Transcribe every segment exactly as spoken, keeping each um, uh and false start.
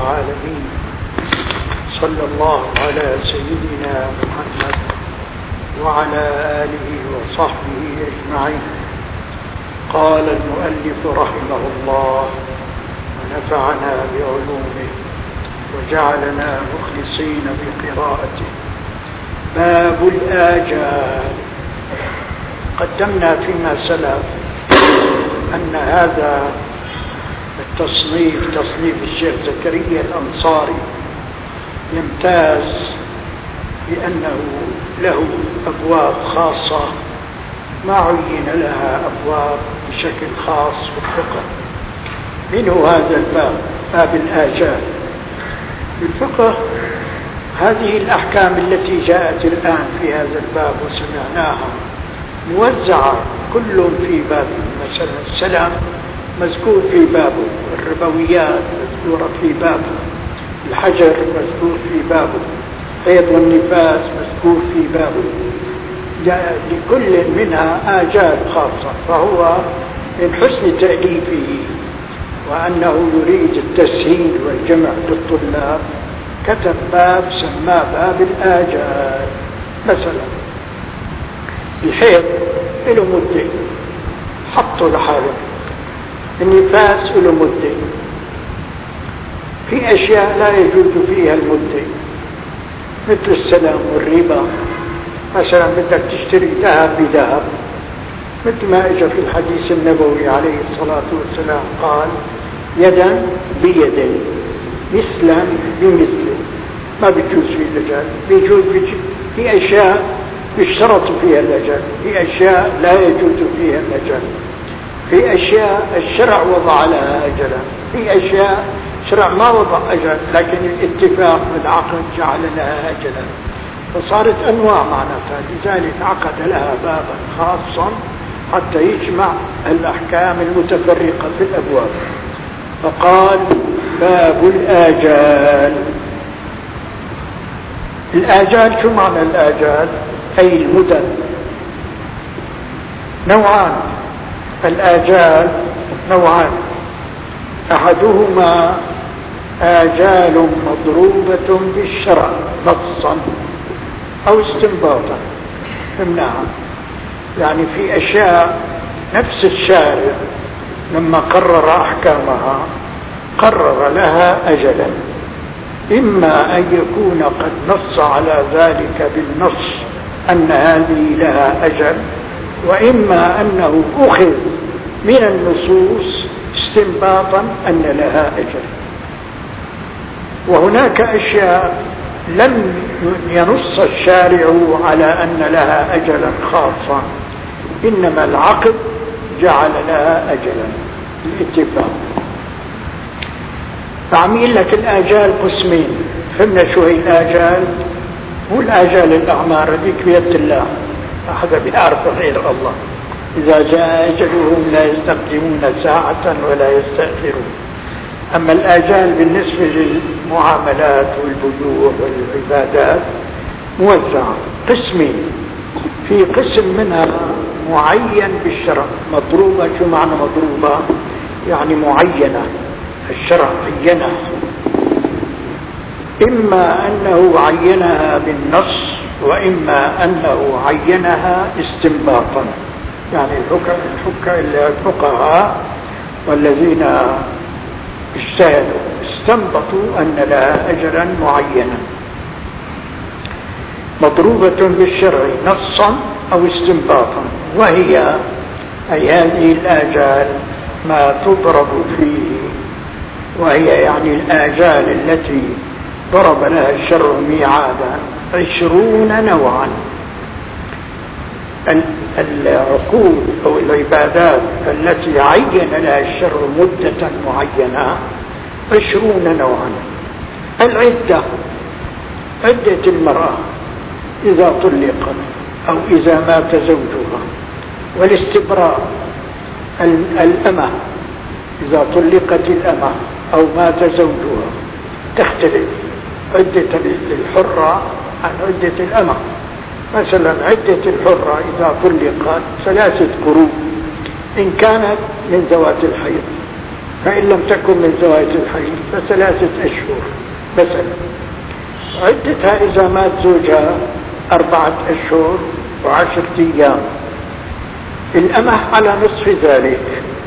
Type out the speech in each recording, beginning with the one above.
العالمين. صلى الله على سيدنا محمد وعلى آله وصحبه أجمعين. قال المؤلف رحمه الله ونفعنا بعلومه وجعلنا مخلصين بقراءته. باب الآجال. قدمنا فيما سلف أن هذا التصنيف تصنيف الشيخ زكريا الأنصاري يمتاز بأنه له أبواب خاصة ما عين لها أبواب بشكل خاص في الفقه. منه هذا الباب باب الآجال. في الفقه هذه الأحكام التي جاءت الآن في هذا الباب وسمعناها موزعة كل في باب. مثلا السلام مذكور في بابه، الربويات مذكورة في بابه، الحجر مذكور في بابه، حيض والنفاس مذكور في بابه. لكل منها آجال خاصة، فهو من حسن تأليفه وأنه يريد التسهيل والجمع للطلاب كتب باب سماه باب الآجال. مثلا الحيض له مدة حطوا لحاله، النفاس له مدة، في أشياء لا يجوز فيها المدة مثل السلام والربا. مثلا بدك تشتري ذهب بذهب، مثل ما اجى في الحديث النبوي عليه الصلاة والسلام قال يدا بيد مثلا بمثل، ما بيجوز فيه الأجل. بيجوز في أشياء يشترط فيها الأجل، في أشياء لا يجوز فيها الأجل، في أشياء الشرع وضع لها أجلا، في أشياء الشرع ما وضع أجل لكن الاتفاق بالعقد جعل لها أجلا، فصارت أنواع معناتها. لذلك عقد لها بابا خاصا حتى يجمع الأحكام المتفرقة في الأبواب. فقال باب الآجال. الآجال شو معنى الآجال؟ أي المدن. نوعان الآجال، نوعان، أحدهما آجال مضروبة بالشرع نصا أو استنباطا. فهمناها؟ يعني في أشياء نفس الشارع لما قرر أحكامها قرر لها أجلا، إما أن يكون قد نص على ذلك بالنص أن هذه لها أجل، وإما أنه أخذ من النصوص استنباطا أن لها أجل. وهناك أشياء لم ينص الشارع على أن لها أجلا خاصا، إنما العقد جعل لها أجلا الاتفاق. فعميل لك الآجال قسمين. فهمنا شو هي الآجال؟ مو الآجال الأعمار هذيك بيد الله، أحد بيعرف غير الله. إذا جاء أجلهم لا يستقدمون ساعة ولا يستأخرون. أما الآجال بالنسبة للمعاملات والبيوع والعبادات موزعة قسمين. في قسم منها معين بالشرع مضروبة. شو معنى مضروبة؟ يعني معينة، الشرع عينها، إما أنه عينها بالنص وإما أنه عينها استنباطا. يعني الفقهاء والذين اجتهدوا استنبطوا أن لها أجرا معينا مضروبة بالشرع نصا أو استنباطا. وهي أي هذه الآجال ما تضرب فيه، وهي يعني الآجال التي ضرب لها الشرع ميعادا عشرون نوعا. العقود أو العبادات التي عين لها الشرع مدة معينة عشرون نوعا. العدة، عدة المرأة إذا طلقت أو إذا مات زوجها، والاستبراء الأمة إذا طلقت الأمة أو مات زوجها تختلف عدة الحرة عن عدة الأمة. مثلا عدة الحرة إذا طلقت ثلاثة قروء إن كانت من ذوات الحيض، فإن لم تكن من زواج الحيض فثلاثة أشهر مثلا. عدتها إذا مات زوجها أربعة أشهر وعشرة أيام. الأمة على نصف ذلك.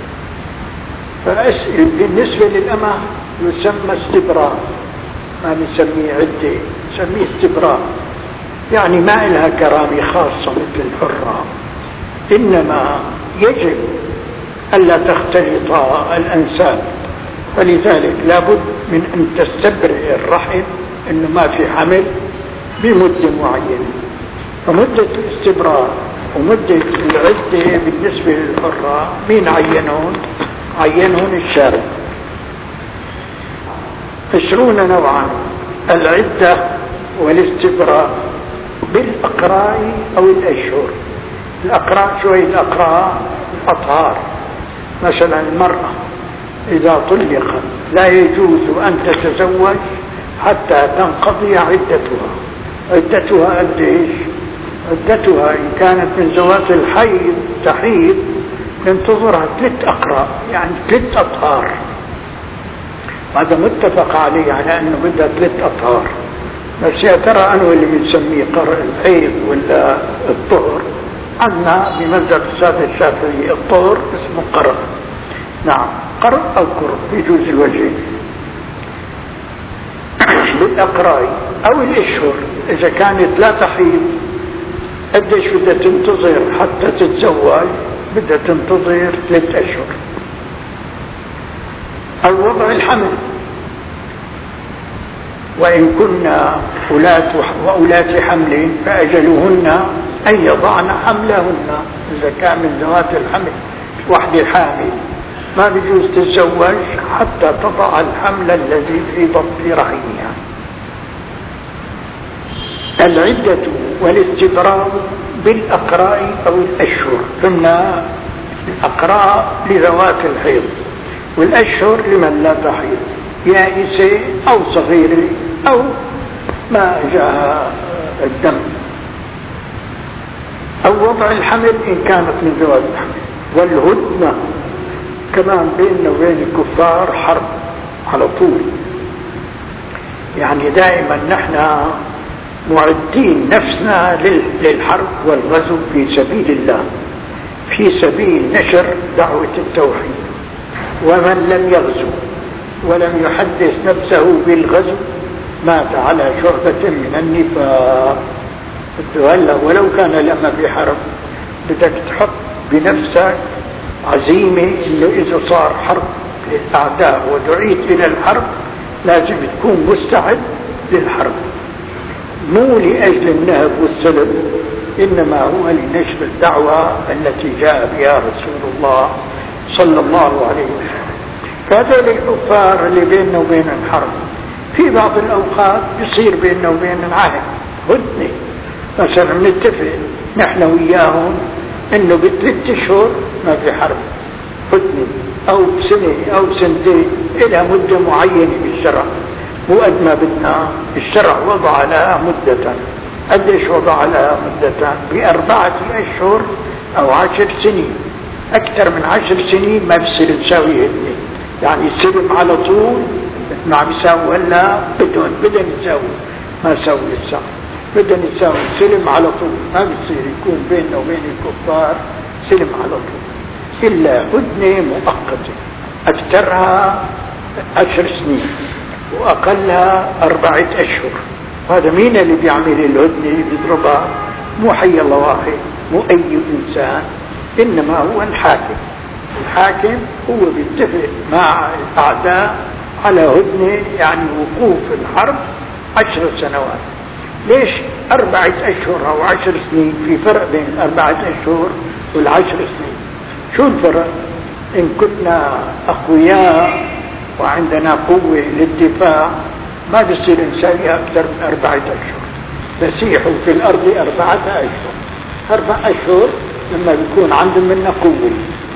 بالنسبة للأمة يسمى استبراء، ما نسميه عدة، نسميه استبراء، يعني ما لها كرامة خاصة مثل الحرة، إنما يجب ألا تختلط الأنساب، فلذلك لابد من أن تستبرئ الرحم إنه ما في حمل بمدة معينة. فمدة الاستبراء ومدة العدة بالنسبة للحرة مين عينون؟ عينون الشارع. عشرون نوعا: العدة والاستبراء بالأقراء أو الأشهر. الأقراء شوي الأقراء الأطهار، مثلا المرأة إذا طلقت لا يجوز أن تتزوج حتى تنقضي عدتها. عدتها قديش؟ عدتها إن كانت من ذوات الحيض تحيض تنتظرها ثلاث أقراء، يعني ثلاث أطهار. هذا متفق عليه على أنه بدها ثلاث أطهار. بس يا ترى أنا اللي بنسميه قرء الحيض ولا الطهر؟ عندنا بمذهب السادة الشافعي الطهر اسمه قرء. نعم، قرء أو قرء يجوز الوجهين. بالأقراء أو الأشهر إذا كانت لا تحيض قديش بدها تنتظر حتى تتزوج؟ بدها تنتظر ثلاث أشهر. أو وضع الحمل، وإن كنا أولات وأولات حمل فأجلهن أن يضعن حملهن. إذا كان من ذوات الحمل وحدة حامل ما بيجوز تتزوج حتى تضع الحمل الذي في بطن رحمها. العدة والاستبراء بالأقراء أو الأشهر. قلنا الأقراء لذوات الحيض والأشهر لمن لا تحيض، يائسة أو صغيرة أو ما جاء الدم. أو وضع الحمل إن كانت من ذوات الحمل. والهدنة كمان بيننا وبين الكفار حرب على طول، يعني دائما نحن معدين نفسنا للحرب والغزو في سبيل الله، في سبيل نشر دعوة التوحيد. ومن لم يغزو ولم يحدث نفسه بالغزو مات على شعبة من النفاق. هلا ولو كان لما في حرب بدك تحط بنفسك عزيمة انه اذا صار حرب للأعداء ودعيت الى الحرب لازم تكون مستعد للحرب، مو لأجل النهب والسلب، إنما هو لنشر الدعوة التي جاء بها رسول الله صلى الله عليه وسلم. فهذول الكفار اللي بيننا وبين الحرب في بعض الأوقات يصير بيننا وبين العهد هدنة، مثلا نتفق نحن وياهم إنه بثلاث أشهر ما في حرب، هدنة، أو بسنة أو سنتين، إلى مدة معينة بالشرع، مو قد ما بدنا. الشرع وضع لها مدة. قديش وضع لها مدة؟ بأربعة أشهر أو عشر سنين. أكثر من عشر سنين ما بصير تساوي هدنة، يعني السلم على طول ما عم يساوي هلا بدهم بدهم يساوي ما يساوي الساعة، بدهم يساوي سلم على طول، ما بصير يكون بيننا وبين الكفار سلم على طول إلا هدنة مؤقتة أكثرها عشر سنين وأقلها أربعة أشهر. هذا مين اللي بيعمل الهدنة بيضربها؟ مو حي الله واحد، مو أي إنسان، إنما هو الحاكم. الحاكم هو بيتفق مع الأعداء على هدنة، يعني وقوف الحرب عشر سنوات. ليش أربعة أشهر أو عشر سنين؟ في فرق بين الأربعة أشهر والعشر سنين. شو الفرق؟ إن كنا أقوياء وعندنا قوة للدفاع ما بصير نسوي أكثر من أربعة أشهر. فسيحوا في الأرض أربعة أشهر. أربع أشهر لما بيكون عندهم منا قوة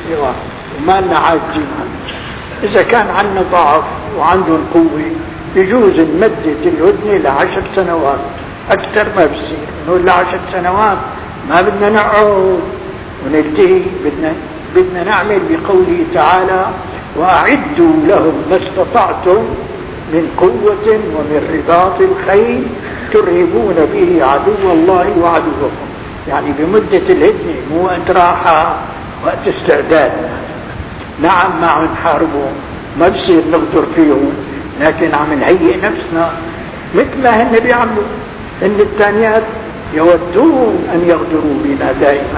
وما لنا عاجزين. إذا كان عندنا ضعف وعندهم قوة يجوز نمدد الهدنة لعشر سنوات، أكثر ما بصير. نقول لعشر سنوات ما بدنا نقعد ونلتهي، بدنا بدنا نعمل بقوله تعالى وأعدوا لهم ما استطعتم من قوة ومن رباط الخيل ترهبون به عدو الله وعدوكم. يعني بمدة الهدنة، مو وقت راحة، وقت استعداد. نعم ما عم نحاربهم، ما بصير نغدر فيهم، لكن عم نهيئ نفسنا مثل ما هن بيعملوا. ان الثانيات يودون ان يغدروا بنا دائما،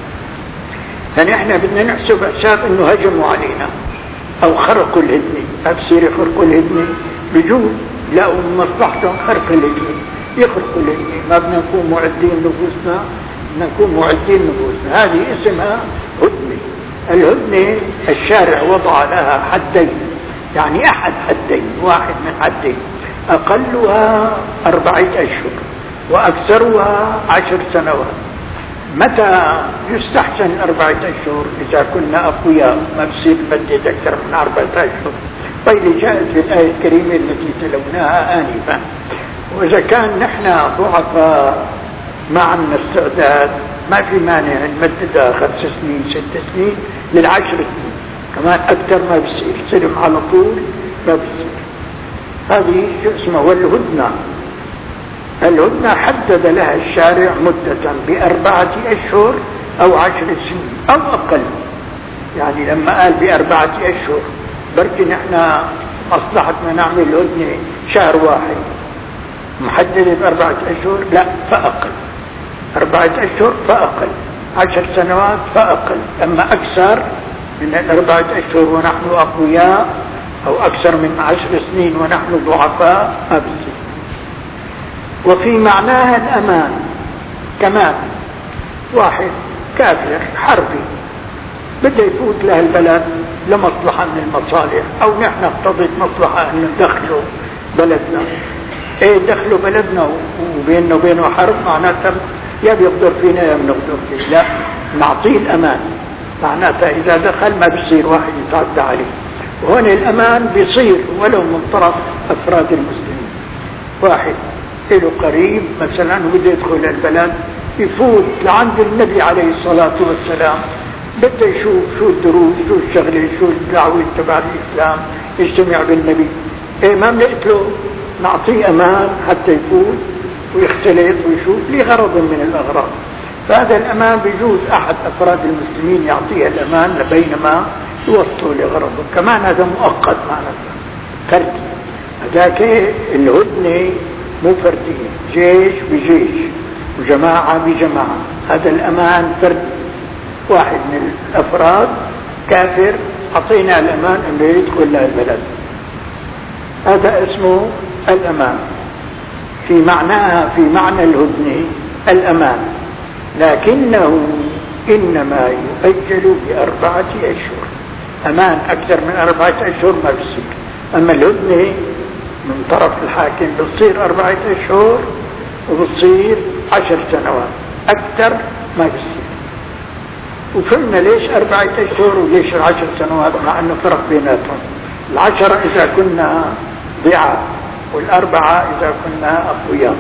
فنحن بدنا نحسب حساب انه هجموا علينا او خرقوا الهدنة. ما بصير يخرقوا الهدنة، بجوز لقوا من مصلحتهم خرق الهدنة، يخرقوا الهدنة. ما بدنا نكون معدين نفوسنا، بدنا نكون معدين نفوسنا. هذه اسمها هدنة. الهدنة الشارع وضع لها حدين، يعني احد حدين، واحد من حدين. اقلها اربعة اشهر واكثرها عشر سنوات. متى يستحسن اربعة اشهر؟ اذا كنا اقوياء، ما بصير نمدد اكثر من اربعة اشهر. طيب جاءت في الايه الكريمه التي تلوناها انفا. واذا كان نحن ضعفاء ما عندنا استعداد، ما في مانع نمددها خمس سنين ست سنين للعشر سنين كمان، اكثر ما بصير سلم على طول ما بصير. هذه شو اسمها؟ والهدنة. الهدنة حدد لها الشارع مدة بأربعة أشهر أو عشر سنين أو أقل. يعني لما قال بأربعة أشهر، بركي نحن مصلحتنا نعمل هدنة شهر واحد، محددة بأربعة أشهر، لا فأقل. أربعة أشهر فأقل، عشر سنوات فأقل. أما أكثر من الأربعة أشهر ونحن أقوياء، أو أكثر من عشر سنين ونحن ضعفاء، ما بصير. وفي معناها الأمان كمان. واحد كافر حربي بده يفوت له البلد لمصلحة من المصالح، أو نحن اقتضت مصلحة أن ندخله بلدنا. ايه دخلوا بلدنا وبيننا وبينه حرب، معناتها يا بيقدر فينا يا بنقدر فيه. لا، نعطيه الأمان. معناتها إذا دخل ما بصير واحد يتعدى عليه. وهنا الأمان بيصير ولو من طرف أفراد المسلمين. واحد له قريب مثلا وبده يدخل البلد، يفوت لعند النبي عليه الصلاة والسلام، بده يشوف شو الدروس، شو الشغلة، شو الدعوة تبع الإسلام، يجتمع بالنبي. إيه ما بنقتله، نعطيه أمان حتى يفوت ويختلط ويشوف لغرض من الأغراض. فهذا الأمان بيجوز أحد أفراد المسلمين يعطيه الأمان بينما يوصلوا لغرضه. كمان هذا مؤقت معناته فردي. هذاك الهدنة مو فردية، جيش بجيش وجماعة بجماعة. هذا الأمان فردي، واحد من الأفراد كافر أعطينا الأمان أنه يدخل له البلد. هذا اسمه الأمان. في معناها في معنى الهدنة الأمان، لكنه إنما يؤجل بأربعة أشهر. أمان أكثر من أربعة أشهر ما بصير. أما الهدنة من طرف الحاكم بتصير أربعة أشهر وبتصير عشر سنوات، أكثر ما بصير. وفهمنا ليش أربعة أشهر وليش العشر سنوات، مع أنه فرق بيناتهم. العشرة إذا كنا ضعاف، والأربعة إذا كنا أقوياء.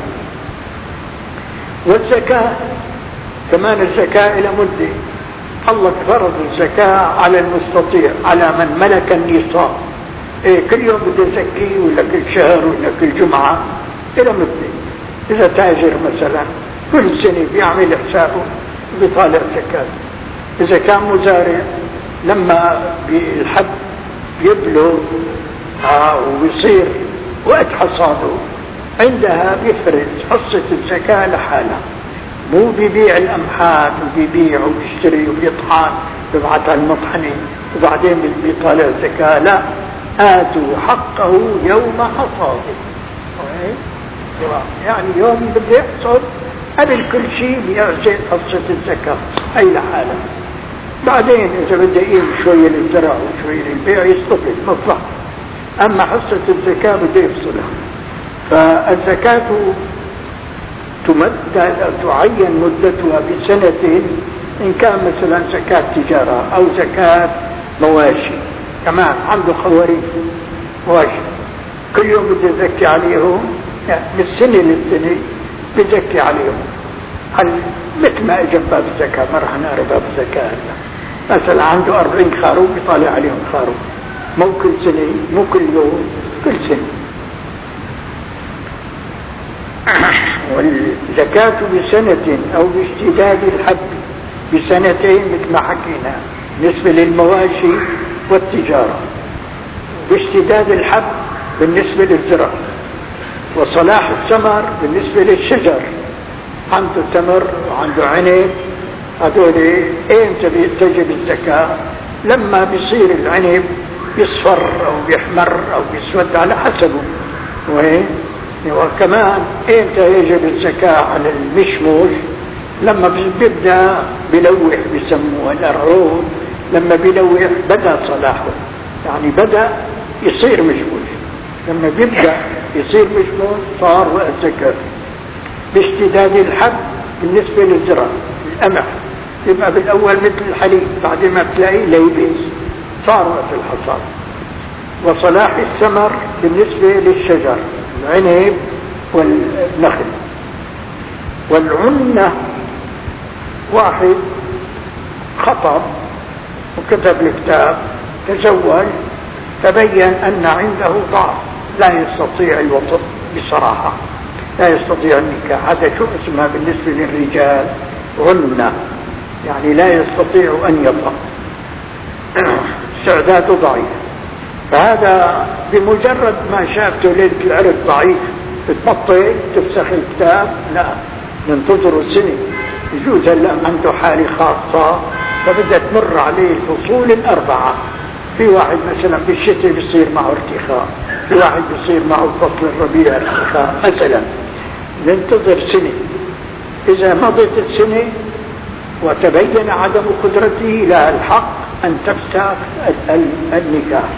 والزكاة كمان، الزكاة إلى مدة. الله فرض الزكاة على المستطيع، على من ملك النصاب. إيه كل يوم بده يزكي ولا كل شهر ولا كل جمعة، إلى مدة. إذا تاجر مثلا كل سنة بيعمل حسابه بيطالع زكاة. إذا كان مزارع لما بالحد يبلغ آه ويصير وقت حصاده، عندها بيفرز حصة الزكاة لحالها. مو بيبيع الأمحات وبيبيع وبيشتري وبيطحن ببعثها المطحنة وبعدين بيطالع الزكاة. لا، آتوا حقه يوم حصاده. يعني يوم بده يحصد قبل كل شيء بيعزل حصة الزكاة أي لحالها. بعدين إذا بده يقيم شوية للزرع وشوية للبيع يستفيد مصلحة. أما حصة الزكاة بده يفصلها. فالزكاة تمد تعين مدتها بسنة، إن كان مثلا زكاة تجارة أو زكاة مواشي. كمان عنده خواريف مواشي كل يوم بده يزكي عليهم، يعني من السنة للسنة بزكي عليهم. هل مثل ما اجى باب الزكاة، ما رح نقرا باب الزكاة. مثلا عنده أربعين خروف يطالع عليهم خروف، مو كل سنة، مو كل يوم، كل سنة. والزكاة بسنة أو باشتداد الحب بسنتين مثل ما حكينا بالنسبة للمواشي والتجارة، باشتداد الحب بالنسبة للزرع، وصلاح الثمر بالنسبة للشجر. عنده تمر وعنده عنب، هذول ايمتى بتجب الزكاة؟ لما بيصير العنب يصفر او بيحمر او بيسود على حسبه. وين وكمان ايمتى يجب الزكاة على المشموش؟ لما بيبدأ بلوح، بيسموه الأرعود، لما بيلوح بدأ صلاحه، يعني بدأ يصير مشموش. لما بيبدأ يصير مشموش صار وقت زكاة. باشتداد الحب بالنسبة للزرع، القمح يبقى بالأول مثل الحليب، بعد ما تلاقيه ليبس صار وقت الحصاد. وصلاح الثمر بالنسبة للشجر، العنب والنخل. والعنة، واحد خطب وكتب الكتاب، تزوج، تبين أن عنده ضعف، لا يستطيع الوطء بصراحة، لا يستطيع النكاح. هذا شو اسمها بالنسبة للرجال؟ عنة، يعني لا يستطيع أن يطأ، استعداده ضعيف. فهذا بمجرد ما شافته ليلة العرس ضعيف بتبطل تفسخ الكتاب؟ لا، ننتظر السنة. يجوز هلا عنده حالة خاصة فبدأ تمر عليه الفصول الأربعة. في واحد مثلا بالشتاء بيصير معه ارتخاء، في واحد بيصير معه فصل الربيع ارتخاء مثلا، ننتظر سنة. إذا مضت السنة وتبين عدم قدرته لها الحق أن تفسخ النكاح.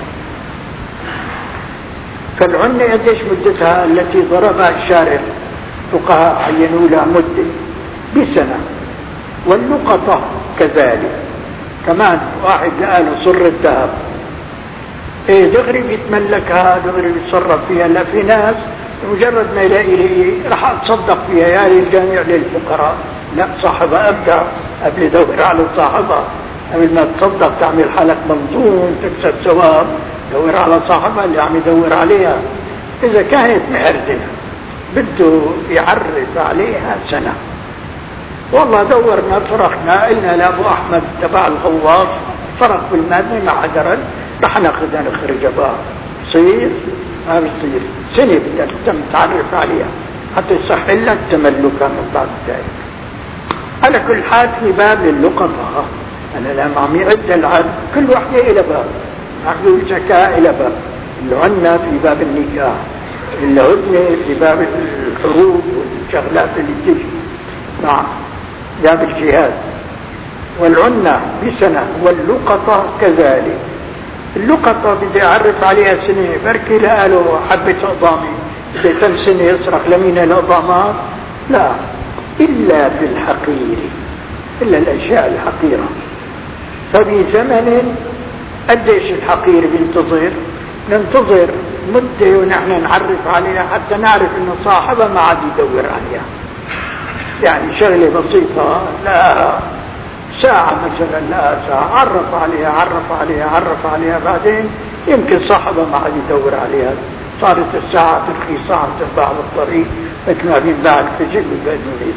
فالعنة قديش مدتها التي ضربها الشارع؟ فقهاء عينوا لها مدة بسنة. واللقطة كذلك، كمان واحد لقاله صر الذهب، ايه دغري بيتملكها، دغري بيتصرف فيها. لا، في ناس مجرد ما يلاقي لي راح اتصدق فيها يا للجامع للفقراء، لا، صاحبها ابدا قبل يدور على صاحبها، قبل ما تصدق تعمل حالك منظوم تكسب ثواب، دور على صاحبها اللي عم يدور عليها. اذا كانت محردة بده يعرف عليها سنة، والله دورنا فرقنا قلنا لابو احمد تبع الغواص فرق بالمادة مع عدرل رح ناخذها نخرجها بقى، بصير ما بصير سنة بدك تم تعرف عليها حتى يصح لك تملكها من بعد ذلك. على كل حال في باب للقطة، انا لما عم يعد العد كل وحدة الى باب، عقد الزكاة الى باب، العنة في باب النكاح، الهدنة في باب الحروب والشغلات اللي تجي مع باب الجهاد. والعنة بسنة، واللقطة كذلك. اللقطة بدي أعرف عليها سنة، بركي لقاله حبة أقضامي بدي كم سنة يصرخ لمين الأقضامات؟ لا، إلا في الحقير، إلا الأشياء الحقيرة. فبزمن قديش الحقير بينتظر؟ ننتظر مدة ونحن نعرف عليها حتى نعرف إنه صاحبها ما عاد يدور عليها. يعني شغلة بسيطة، لا ساعة مثلا، لا ساعة، عرف عليها عرف عليها عرف عليها، بعدين يمكن صاحبها ما عاد يدور عليها، صارت الساعة ترخي ساعة تنباع بالطريق مثل ما بينباع الفجل بالبدنية.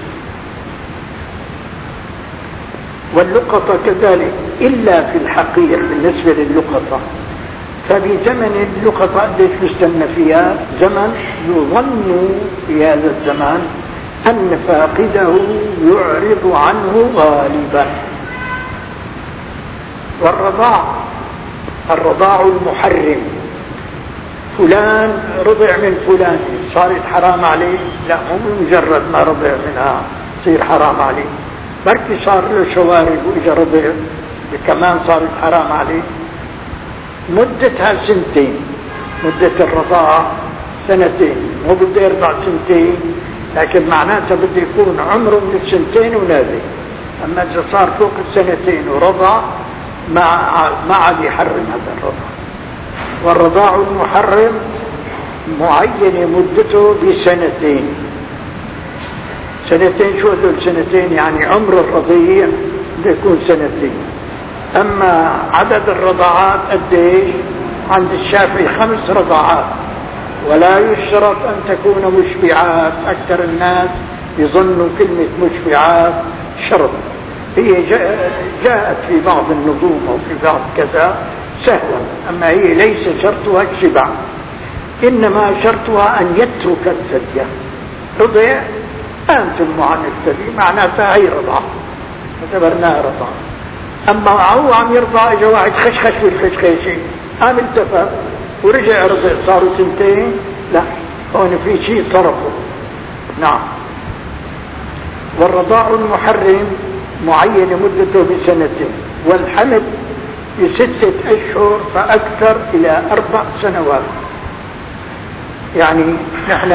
واللقطة كذلك إلا في الحقير بالنسبة لللقطة. فبزمن اللقطة قديش نستنى فيها؟ زمن يظن في هذا الزمان أن فاقده يعرض عنه غالبا. والرضاع، الرضاع المحرم، فلان رضع من فلان صارت حرام عليه؟ لا، مو مجرد ما رضع منها صير حرام عليه، بركي صار له شوارب وإذا رضع كمان صارت حرام عليه. مدتها سنتين، مدة الرضاعة سنتين، مو بده يرضع سنتين، لكن معناتها بده يكون عمره من السنتين ونازل. أما إذا صار فوق السنتين ورضع ما ما عاد يحرم هذا الرضاع. والرضاع المحرم معين مدته بسنتين. سنتين، شو هذول سنتين؟ يعني عمر الرضيع بده يكون سنتين. أما عدد الرضاعات قديش؟ عند الشافعي خمس رضاعات، ولا يشترط أن تكون مشبعات. أكثر الناس يظنوا كلمة مشبعات شرط، هي جاءت في بعض النظوم أو في بعض كذا سهوا، أما هي ليس شرطها الشبع، إنما شرطها أن يترك الثدي. رضع أنتم عن الثدي معناتها هي رضع، اعتبرناها رضع. أما هو عم يرضع إجا واحد خشخش بالخشخيشي قام التفت ورجع رضع صاروا سنتين، لا هون في شيء صرفه. نعم. والرضاع المحرم معين مدته بسنتين، والحمل بستة أشهر فأكثر إلى أربع سنوات. يعني نحن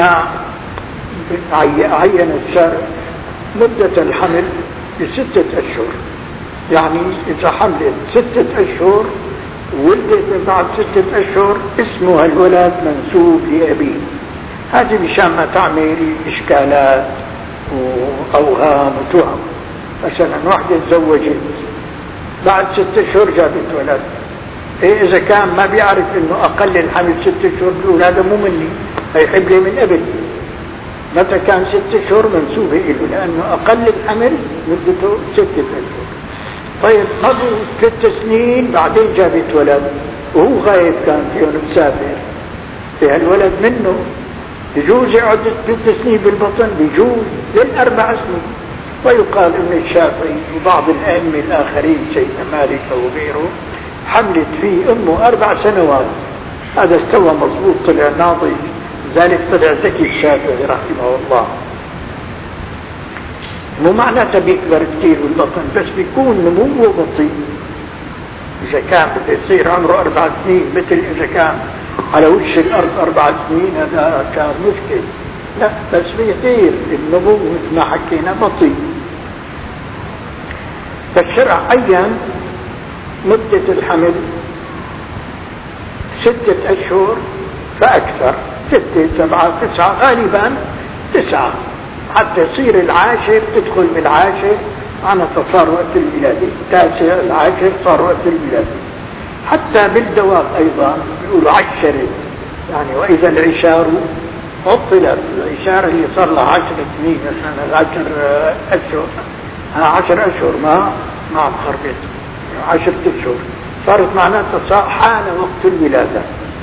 عين الشارع مدة الحمل بستة أشهر، يعني إذا حملت ستة أشهر ولدت من بعد ستة أشهر اسمها الولد منسوب لأبيه. هذه مشان ما تعمل إشكالات وأوهام وتهم. مثلا واحدة تزوجت بعد ستة أشهر جابت ولد، إيه إذا كان ما بيعرف إنه أقل الحمل ستة أشهر بيقول هذا مو مني، هي حبلة من قبل. متى كان ستة أشهر منسوبة إله، لأنه أقل الحمل مدته ستة أشهر. طيب مضوا ست سنين بعدين جابت ولد وهو غايب كان فيهم مسافر، في هالولد منه يجوز يقعد ست سنين بالبطن، بيجوز للأربع سنين. ويقال ان الشافعي وبعض الائمه الاخرين سيدنا مالك وغيره حملت فيه امه اربع سنوات، هذا استوى مضبوط طلع ناضج، ذلك طلع ذكي الشافعي رحمه الله. مو معناتها بيكبر كثير بالبطن، بس بيكون نموه بطيء. اذا كان بده يصير عمره اربع سنين مثل اذا كان على وش الارض اربع سنين هذا كان مشكل، لا بس بيصير النمو مثل ما حكينا بطيء. فالشرع عين مدة الحمل ستة أشهر فأكثر، ستة سبعة تسعة، غالبا تسعة، حتى يصير العاشر تدخل بالعاشر أنا صار وقت الولادة، التاسع العاشر صار وقت الولادة. حتى بالدواب أيضا بيقولوا عشرة، يعني وإذا العشار عطلت، العشار اللي صار لها عشر سنين مثلا العشر أشهر، عشر أشهر ما ما خربت، عشر أشهر صارت معناتها حان وقت الولادة.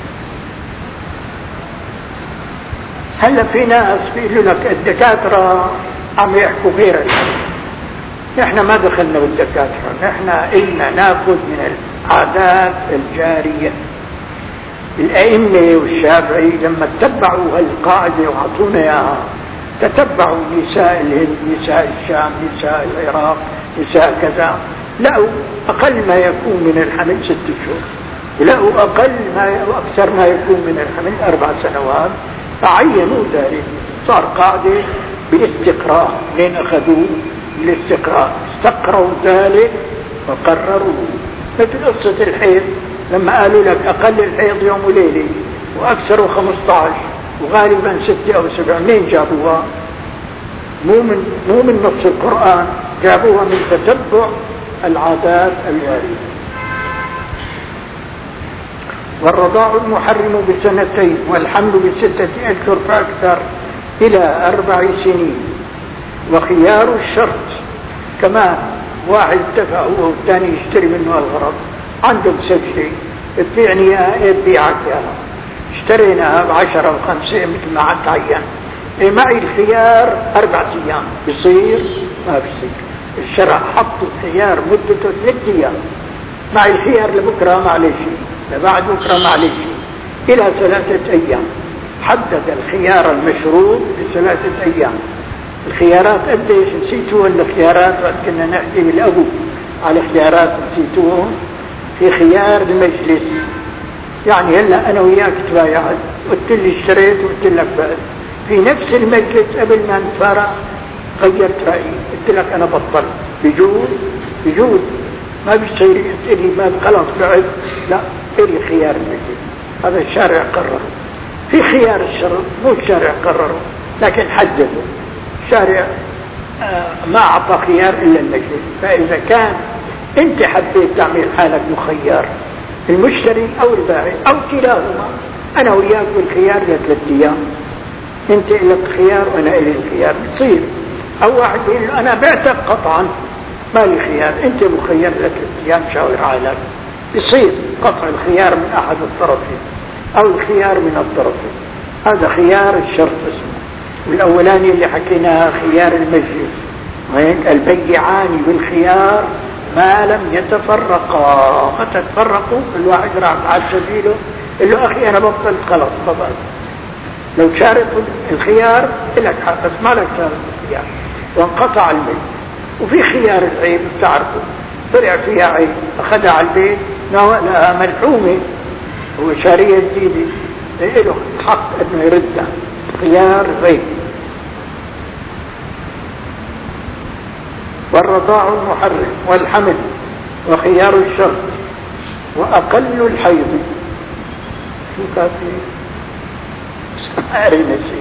هلا في ناس بيقولوا لك الدكاترة عم يحكوا غير الحمل، نحن ما دخلنا بالدكاترة، نحن إلنا ناخذ من العادات الجارية. الأئمة والشافعي لما تتبعوا هالقاعدة وعطونا إياها، تتبعوا نساء الهند، نساء الشام، نساء العراق، نساء كذا، لقوا أقل ما يكون من الحمل ست شهور، ولقوا أقل ما وأكثر ما يكون من الحمل أربع سنوات، فعينوا ذلك. صار قاعدة بالاستقراء، لين أخذوه بالاستقراء، استقروا ذلك وقرروا. مثل قصة الحيض لما قالوا لك أقل الحيض يوم وليلة وأكثر خمسة عشر وغالبا ستة أو سبعة، منين جابوها؟ مو من مو من نص القرآن، جابوها من تتبع العادات الواردة. والرضاع المحرم بسنتين، والحمل بستة أشهر فأكثر إلى أربع سنين. وخيار الشرط كمان، واحد اتفق هو والثاني يشتري منه الغرض، عنده سجلة تبيعني اياها تبيعك اياها، اشتريناها بعشرة وخمسة مثل ما عاد تعين، ايه معي الخيار أربع أيام، بصير ما بصير. الشرع حط الخيار مدته ثلاث أيام، معي الخيار لبكرة معلش، لبعد بكرة معلش، إلى ثلاثة أيام. حدد الخيار المشروط بثلاثة أيام. الخيارات قديش نسيتوا؟ الخيارات وقت كنا نحكي بالأبو على خيارات نسيتوهم. في خيار المجلس، يعني هلا أنا وياك تبايعت، قلت لي اشتريت وقلت لك بعد، في نفس المجلس قبل ما نتفارق غيرت رأيي، قلت لك أنا بطلت، بيجوز بيجوز ما بيصير تقولي ما خلاص بعد، لا إلي خيار المجلس، هذا الشارع قرر. في خيار الشرط مو الشارع قرره، لكن حددوا الشارع آه ما أعطى خيار إلا المجلس. فإذا كان أنت حبيت تعمل حالك مخير المشتري أو البائع أو كلاهما. أنا وياك بالخيار ثلاث أيام، أنت لك خيار وأنا إلي الخيار، بتصير. أو واحد يقول له أنا بعتك قطعا ما لي خيار، أنت مخير لك أيام شاور عائلك، يصير قطع الخيار من أحد الطرفين أو الخيار من الطرفين. هذا خيار الشرط اسمه. والأولاني اللي حكيناها خيار المجلس، البيعان بالخيار ما لم يتفرقا. متى تفرقوا كل واحد راح على سبيله، قال له أخي أنا بطلت خلاص بطلت. لو شارك الخيار لك حق بس ما لك شارك الخيار وانقطع البيت. وفي خيار العيب بتعرفوا، طلع فيها عيب أخذها على البيت ناولها ملحومة، هو شارية جديدة له حق أنه يردها، خيار عيب. والرضاع المحرم والحمل وخيار الشرط وأقل الحيض. شو كافي؟ أرينا شيء.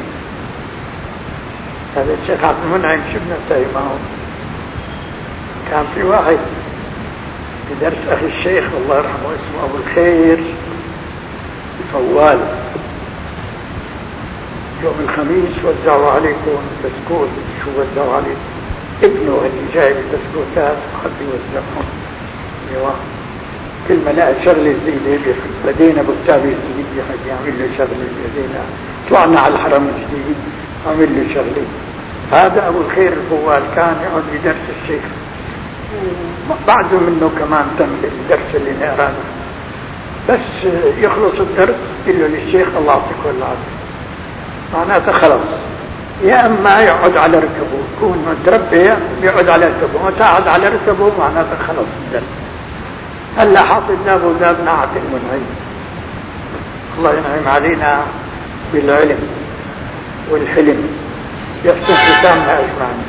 هذا الشيخ عبد المنعم شبنا تايمه، كان في واحد في درس أخي الشيخ الله يرحمه اسمه أبو الخير فوال، يوم الخميس وزعوا عليكم بسكوت. شو وزعوا عليكم؟ ابنه اللي جاي بالبسكوتات حد يوزعهم. ايوه كل ما لقى شغله جديده بدينا بكتابه جديد حد يعمل له شغله بدينا طلعنا على الحرم الجديد عمل له شغله. هذا ابو الخير الفوال كان يقعد بدرس الشيخ، بعده منه كمان تم الدرس اللي نقراه، بس يخلص الدرس يقول له للشيخ الله يعطيك والعافيه، معناته خلاص. يا اما يقعد على ركبه، يكون متربي يقعد على ركبه، وتقعد على ركبه معناته خلص الدرس. هلا حاطط ذاب وذاب نعت المنعم. الله ينعم علينا بالعلم والحلم، يحسن ختامنا اجمعين.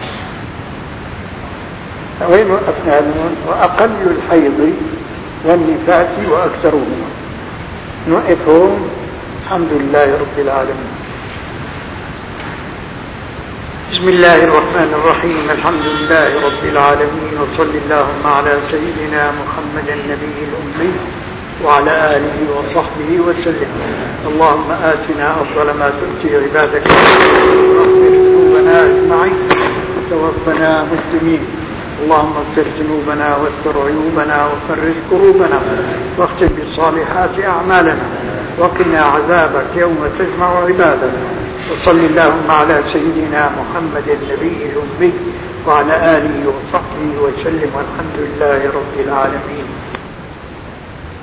وين وقفنا اليوم؟ واقل الحيض والنفاس واكثرهما. نوقف هون. الحمد لله رب العالمين. بسم الله الرحمن الرحيم. الحمد لله رب العالمين، وصل اللهم على سيدنا محمد النبي الأمي وعلى آله وصحبه وسلم. اللهم آتنا أفضل ما تؤتي عبادك، واغفر ذنوبنا أجمعين وتوفنا مسلمين. اللهم اغفر ذنوبنا واستر عيوبنا وفرج كروبنا واختم بالصالحات أعمالنا وقنا عذابك يوم تجمع عبادك. وصل اللهم على سيدنا محمد النبي الأمي وعلى آله وصحبه وسلم، والحمد لله رب العالمين.